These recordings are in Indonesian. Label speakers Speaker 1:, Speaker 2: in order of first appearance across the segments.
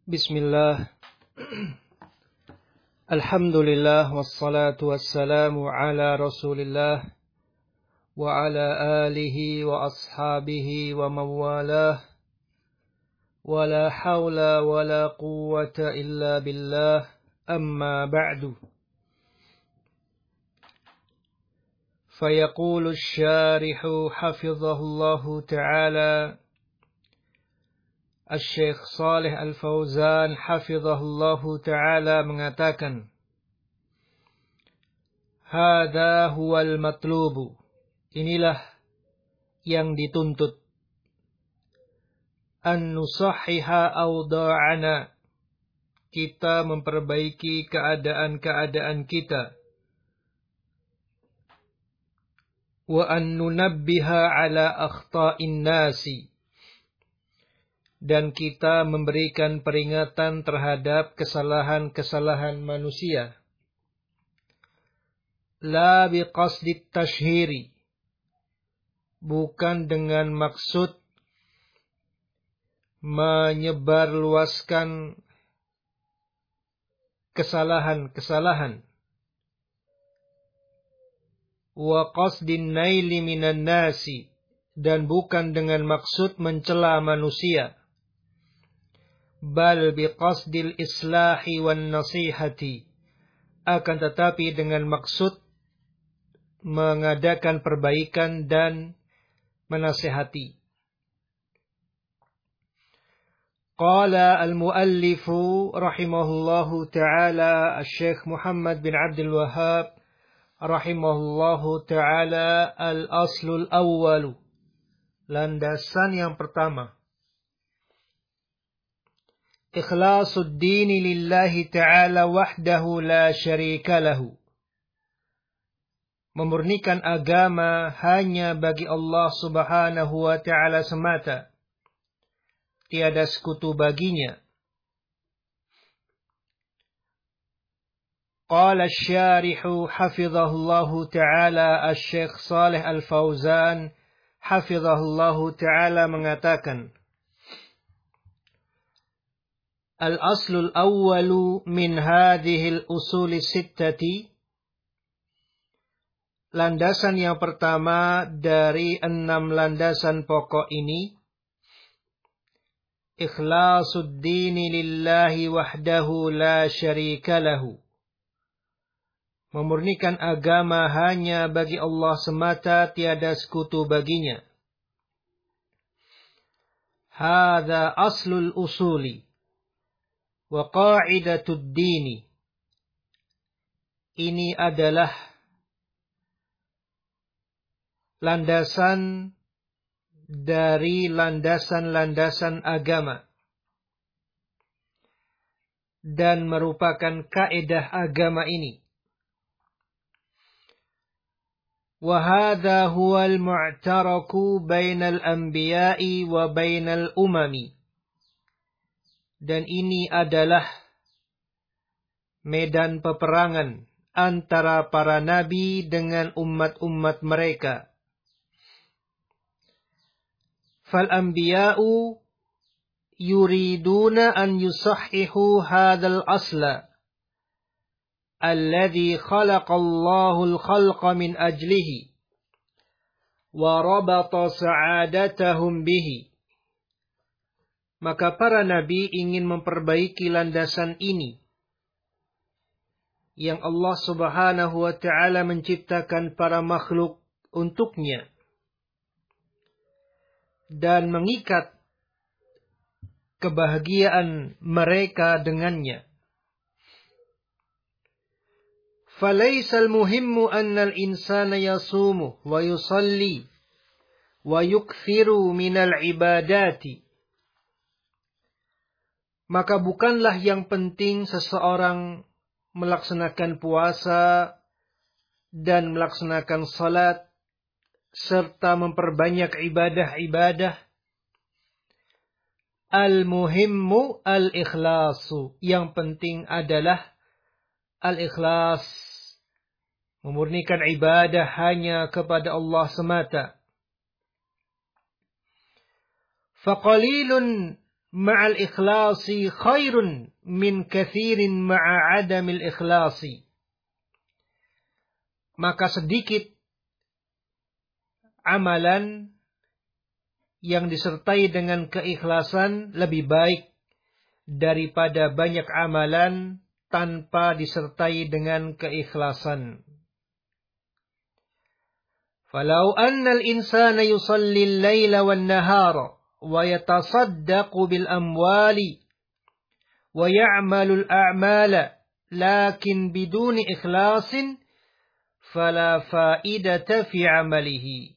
Speaker 1: Bismillah. Alhamdulillah wassalatu wassalamu ala Rasulillah wa ala alihi wa ashabihi wa mawalah. Wa la hawla wa la quwwata illa billah. Amma ba'du. Fayaqulu asy-syarihu hafizahullahu ta'ala Asy-Syaikh Shalih Al-Fauzan hafizahullahu ta'ala mengatakan, Hadza huwal matlubu. Inilah yang dituntut. An nusahhiha awda'ana. Kita memperbaiki keadaan-keadaan kita. Wa an nunabbiha ala akhta'in nasi. Dan kita memberikan peringatan terhadap kesalahan-kesalahan manusia. La biqasdit tashhiri. Bukan dengan maksud menyebarluaskan kesalahan-kesalahan. Wa qasdin naili minan nasi. Dan bukan dengan maksud mencela manusia. Bal biqasdil islahi wan nasihati. Akan tetapi dengan maksud mengadakan perbaikan dan menasihati. Qala al-muallifu rahimahullahu ta'ala Asy-Syaikh Muhammad bin Abdul Wahhab rahimahullahu ta'ala al-aslul awwalu. Landasan yang pertama. Ikhlasul dini lillahi ta'ala wahdahu la syarika lahu. Memurnikan agama hanya bagi Allah subhanahu wa ta'ala semata. Tiada sekutu baginya. Qala asy-syarihu hafizahullahu ta'ala Asy-Syaikh Shalih Al-Fauzan hafizahullahu ta'ala mengatakan, Al-aslul awwalu min hadhil usuli sittati. Landasan yang pertama dari 6 landasan pokok ini. Ikhlasul dini lillahi wahdahu la syarika lahu. Memurnikan agama hanya bagi Allah semata, tiada sekutu baginya. Hadza aslul usuli. Wa qa'idatud dini. Ini adalah landasan dari landasan-landasan agama. Dan merupakan kaidah agama ini. Wa hadza huwal mu'taraku bainal anbiya'i wa bainal umami. Dan ini adalah medan peperangan antara para nabi dengan umat-umat mereka. Fal anbiya'u yuriduna an yusahhihu hadzal asla alladhi khalaqallahu al-khalqa min ajlihi wa rabata sa'adatahum bihi. Maka para nabi ingin memperbaiki landasan ini yang Allah subhanahu wa ta'ala menciptakan para makhluk untuknya dan mengikat kebahagiaan mereka dengannya. Falaisal muhimmu annal insana yasumu wa yusalli wa yukthiru minal ibadati. Maka bukanlah yang penting seseorang melaksanakan puasa dan melaksanakan salat serta memperbanyak ibadah-ibadah. Al-muhimmu al-ikhlasu. Yang penting adalah al-ikhlas. Memurnikan ibadah hanya kepada Allah semata. Faqalilun ma'al ikhlasi khairun min kathirin ma'a adamil ikhlasi. Maka sedikit amalan yang disertai dengan keikhlasan lebih baik daripada banyak amalan tanpa disertai dengan keikhlasan. Falau anna al-insana yusalli al-laila wan-nahara wa yatasaddaqu bil amwali wa ya'malu al-a'mala lakin biduni ikhlasin fala faidata fi 'amalihi.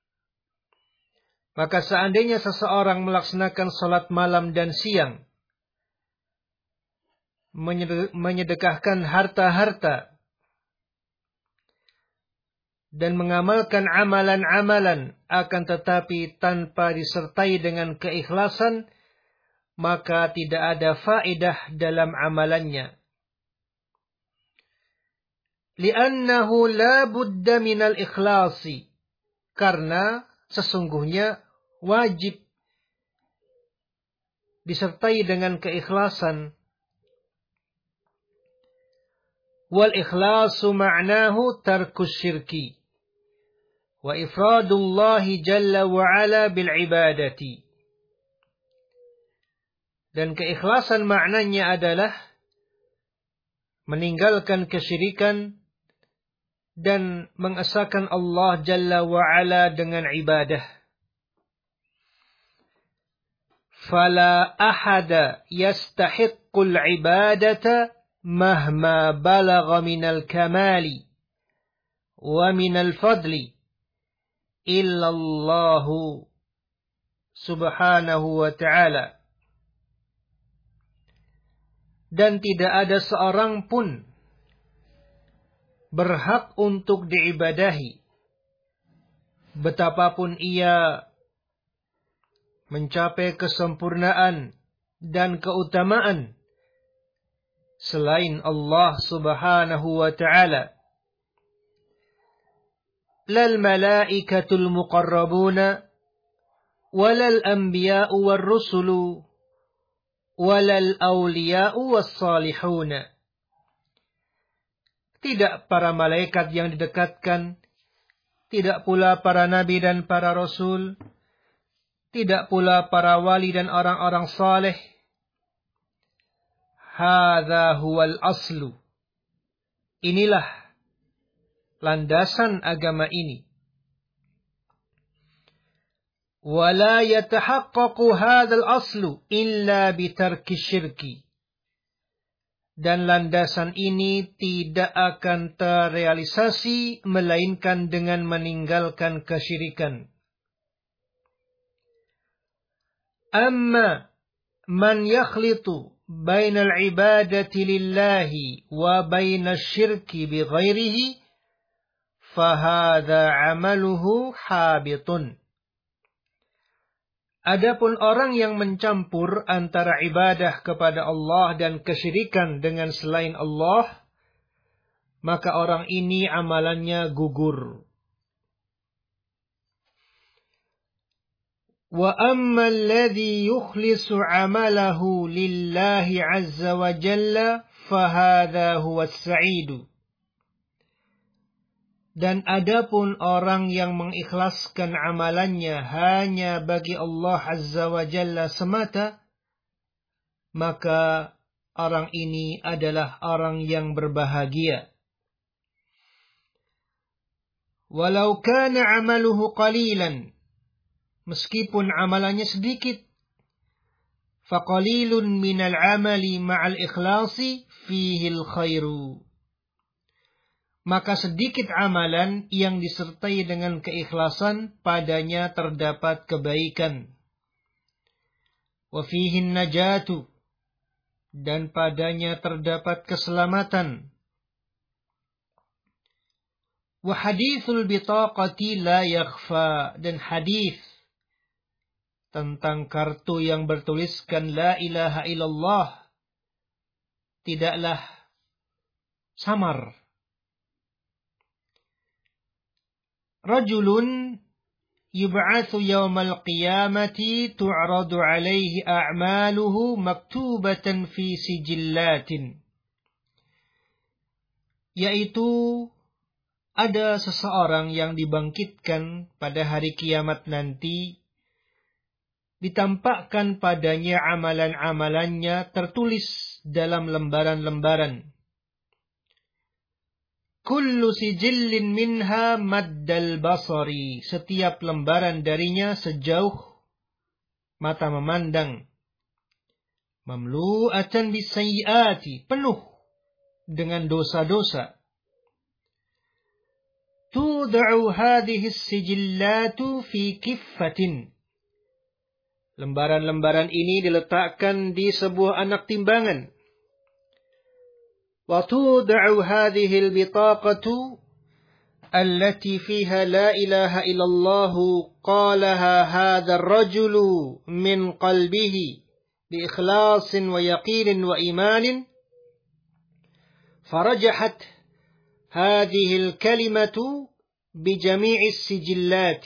Speaker 1: Maka seandainya seseorang melaksanakan salat malam dan siang, menyedekahkan harta-harta, dan mengamalkan amalan-amalan, akan tetapi tanpa disertai dengan keikhlasan, maka tidak ada faedah dalam amalannya. Li'annahu la budda minal ikhlasi. Karena sesungguhnya wajib disertai dengan keikhlasan. Wal ikhlasu ma'nahu tarkus syirki wa ifradullahi jalla wa ala bil ibadati. Dan keikhlasan maknanya adalah meninggalkan kesyirikan dan mengesahkan Allah jalla wa ala dengan ibadah. Fala ahada yastahiqqul ibadata mahma balagha minal kamali wa minal fadli illallahu subhanahu wa ta'ala. Dan tidak ada seorang pun berhak untuk diibadahi, betapapun ia mencapai kesempurnaan dan keutamaan selain Allah subhanahu wa ta'ala. Lal malaikatul muqarrabuna walal anbiya'u war rusulu walal awliya'u was salihuna. Tidak para malaikat yang didekatkan, tidak pula para nabi dan para rasul, tidak pula para wali dan orang-orang saleh. Hadza huwal aslu. Inilah landasan agama ini. Wala yatahaqqaqu hadzal aslu illa bitarki syirki. Dan landasan ini tidak akan terrealisasi melainkan dengan meninggalkan kesyirikan. Amma man yakhlitu bainal ibadati lillahi wa bainal syirki bighairihi fahadha amaluhu habitun. Adapun orang yang mencampur antara ibadah kepada Allah dan kesyirikan dengan selain Allah, maka orang ini amalannya gugur. Wa amma alladhi yukhlisu amalahu lillahi azza wa jalla fahadha huwa as-sa'idu. Dan adapun orang yang mengikhlaskan amalannya hanya bagi Allah Azza wa Jalla semata, maka orang ini adalah orang yang berbahagia. Walau kana amaluhu qalilan, meskipun amalannya sedikit, faqalilun minal amali ma'al ikhlasi fihil khairu. Maka sedikit amalan yang disertai dengan keikhlasan padanya terdapat kebaikan. Wa fihin najatu, dan padanya terdapat keselamatan. Wa hadithul bitaqati la yakhfa, dan hadith tentang kartu yang bertuliskan la ilaha illallah tidaklah samar. Rajulun yub'atsu yaumal qiyamati tu'radu 'alaihi a'maluhu maktubatan fi sijillatin. Yaitu ada seseorang yang dibangkitkan pada hari kiamat nanti, ditampakkan padanya amalan-amalannya tertulis dalam lembaran-lembaran. Kullu sijillin minha maddal basari. Setiap lembaran darinya sejauh mata memandang. Mamlu'atan bisayyiati. Penuh dengan dosa-dosa. Tuda'u hadhihi sijillatu fi kiffatin. Lembaran-lembaran ini diletakkan di sebuah anak timbangan. وَتُوضَعُ هَذِهِ الْبِطَاقَةُ الَّتِي فِيهَا لَا إِلَهَ إِلَّا اللَّهُ قَالَهَا هَذَا الرَّجُلُ مِنْ قَلْبِهِ بِإِخْلَاصٍ وَيَقِينٍ وَإِيمَانٍ فَرَجَحَتْ هَذِهِ الْكَلِمَةُ بِجَمِيعِ السِّجِلَّاتِ.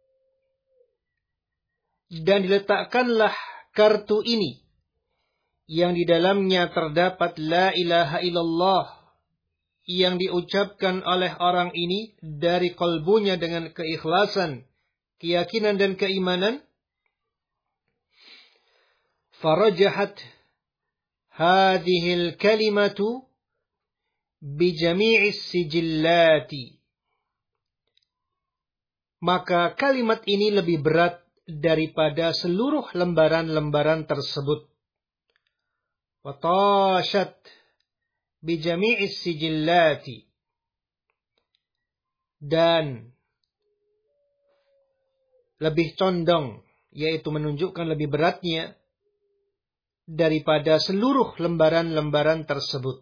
Speaker 1: Dan diletakkanlah kartu ini yang di dalamnya terdapat la ilaha illallah, yang diucapkan oleh orang ini dari kalbunya dengan keikhlasan, keyakinan dan keimanan. Farajahat hadhil kalimatu bijami'is sijillati. Maka kalimat ini lebih berat daripada seluruh lembaran-lembaran tersebut. Watashat bijami'is sijillati. Dan lebih condong, yaitu menunjukkan lebih beratnya daripada seluruh lembaran-lembaran tersebut.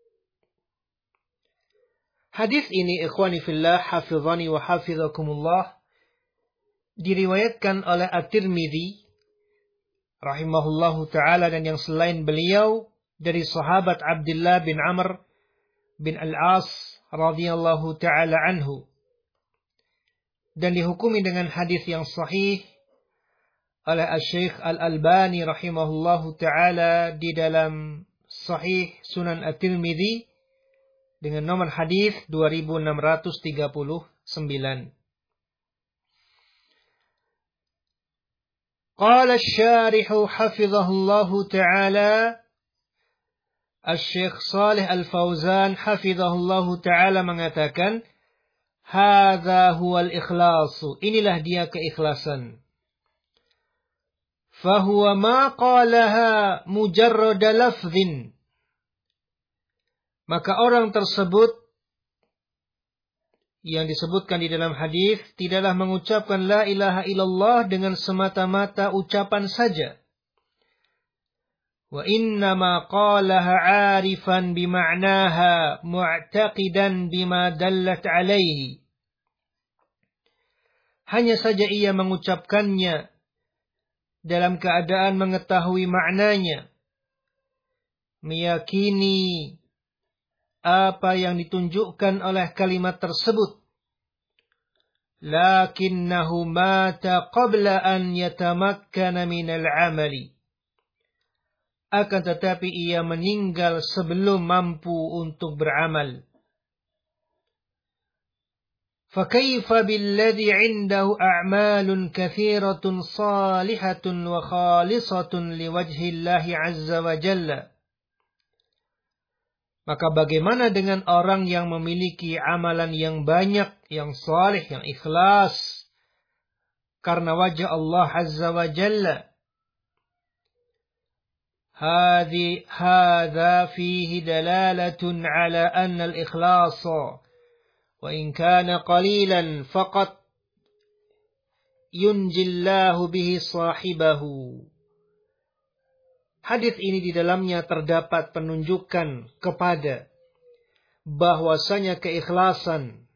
Speaker 1: Hadis ini, ikhwani fillah, hafizani wa hafizakumullah, diriwayatkan oleh At-Tirmidzi rahimahullahu ta'ala dan yang selain beliau dari sahabat Abdullah bin Amr bin Al-As radhiyallahu ta'ala anhu, dan dihukumi dengan hadis yang sahih oleh Asy-Syaikh Al-Albani rahimahullahu ta'ala di dalam Sahih Sunan At-Tirmidzi dengan nomor hadis 2639. قال الشارح حفظه الله تعالى Asy-Syaikh Shalih Al-Fauzan hafizahullahu ta'ala mengatakan, hadza huwal ikhlasu. Inilah dia keikhlasan. Fahuwa ma qalaha mujarrada lafdhin. Maka orang tersebut yang disebutkan di dalam hadis tidaklah mengucapkan la ilaha illallah dengan semata-mata ucapan saja. Wa innama qalaha 'arifan bima'naha mu'taqidan bima dallat 'alaihi. Hanya saja ia mengucapkannya dalam keadaan mengetahui maknanya, meyakini apa yang ditunjukkan oleh kalimat tersebut. Lakinnahu mata qabla an yatamakkana minal 'amali. Akan tetapi ia meninggal sebelum mampu untuk beramal. Fakaifa billadhi 'indahu a'malun katsiratun salihatun wa khalisatun liwajhi Allah 'azza wa jalla. Maka bagaimana dengan orang yang memiliki amalan yang banyak, yang salih, yang ikhlas karena wajah Allah Azza wa Jalla? Hadza fihi dalalatun ala anna al-ikhlasa wa in kana qalilan faqat yunjillahu bihi sahibahu. Hadis ini di dalamnya terdapat penunjukan kepada bahwasanya keikhlasan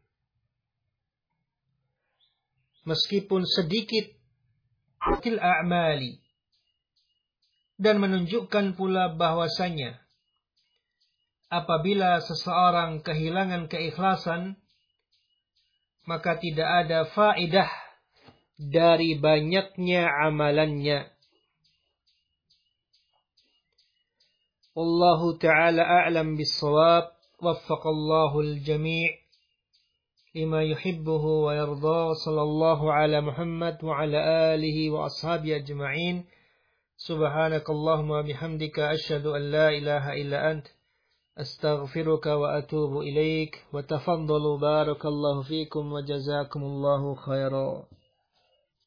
Speaker 1: meskipun sedikit til a'mali, dan menunjukkan pula bahwasanya apabila seseorang kehilangan keikhlasan maka tidak ada faedah dari banyaknya amalannya. Wallahu ta'ala a'lam bis-shawab. Waffaqallahu al-jami' lima yuhibbuhu wa yarda. Sallallahu ala Muhammad wa ala alihi wa ashabihi ajma'in. Subhanakallahumma bihamdika asyhadu an la ilaha illa ant astaghfiruka wa atubu ilaik. Wa tafaddalu barakallahu fikum wa jazakumullahu khairan.